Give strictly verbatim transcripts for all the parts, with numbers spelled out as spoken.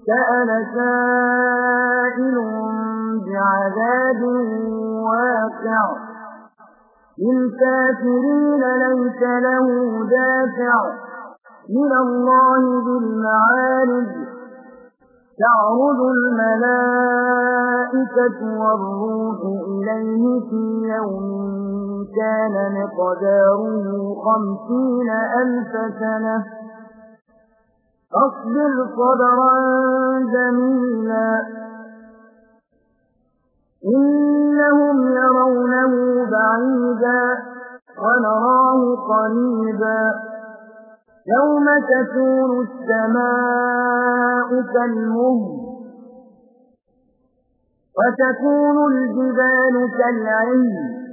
سأل سائل بعذاب واقع للكافرين ليس له دافع من الله بالمعارج تعرض الملائكة والروح إليه في يوم كان مقداره خمسين ألف سنة فاصبر صبرا جميلا إنهم يرونه بعيدا ونراه قريبا يوم تكون السماء كالمهل وتكون الجبال كالعهن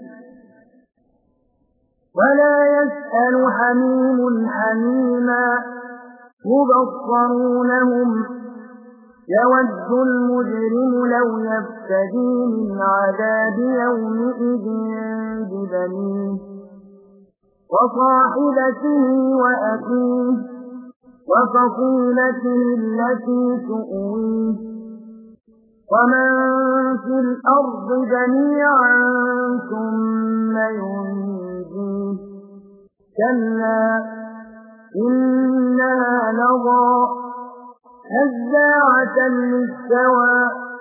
ولا يسأل حميم حميما يبصرونهم يود المجرم لو يفتدي من عذاب يومئذ ببنيه وصاحبته وأخيه وفصيلته التي تؤويه ومن في الأرض جميعا ثم ينجيه كلا إنها لظى نزاعة للشوى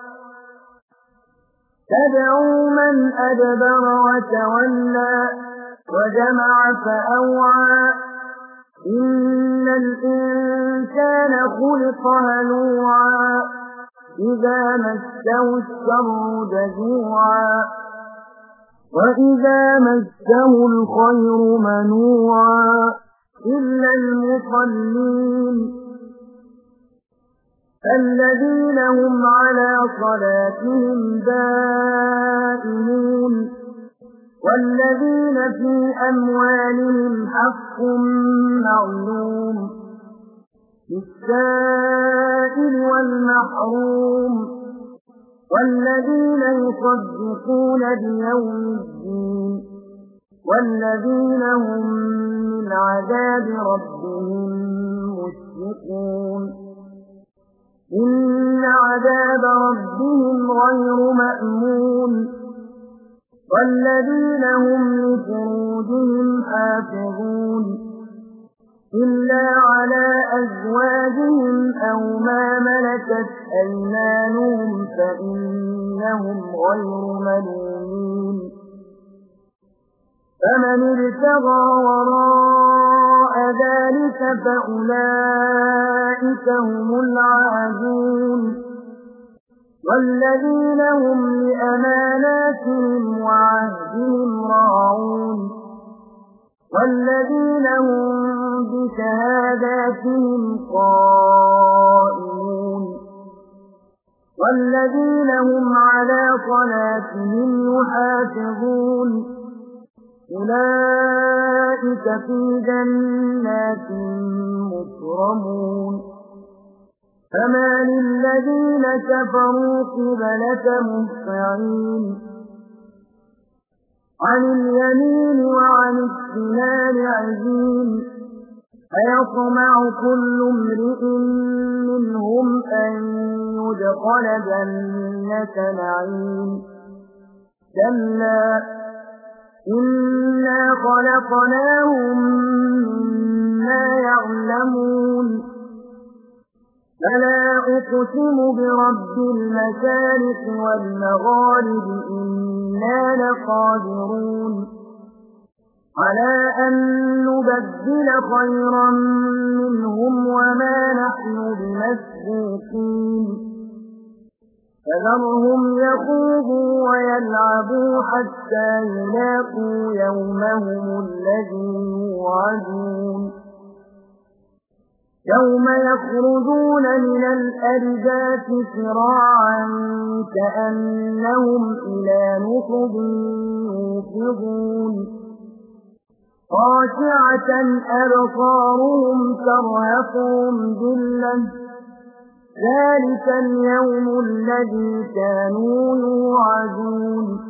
تدعو من أدبر وتولى وجمع فأوعى إن الإنسان خلق هلوعا إذا مسه الشر جزوعا وإذا مسه الخير منوعا إلا المصلين الذين هم على صلاتهم دائمون والذين في أموالهم حق معلوم للسائل والمحروم والذين يصدقون بيوم الدين والذين هم من عذاب ربهم مشفقون إن عذاب ربهم غير مأمون والذين هم لفروجهم حافظون إلا على أزواجهم أو ما ملكت أيمانهم فإنهم غير ملومين فمن ابتغى وراء ذلك فأولئك هم العادون والذين هم لأماناتهم وعهدهم راعون والذين هم بشهاداتهم قائمون والذين هم على صلاتهم يحافظون أولئك في جنات مكرمون فما للذين كفروا قبلك مهطعين عن اليمين وعن الشمال عزين أيطمع كل امرئ منهم أن يدخل جنة نعيم كلا إنا خلقناهم مما يعلمون فلا أقسم برب المشارق والمغارب إنا لقادرون على أن نبدل خيرا منهم وما نحن بمسبوقين فذرهم يخوضوا ويلعبوا حتى يلاقوا يومهم الذي يوعدون يوم يخرجون من الأجداث سراعا كأنهم إلى نصب يوفضون خاشعة أبصارهم ترهقهم ذلة ذلك اليوم الذي كانوا يوعدون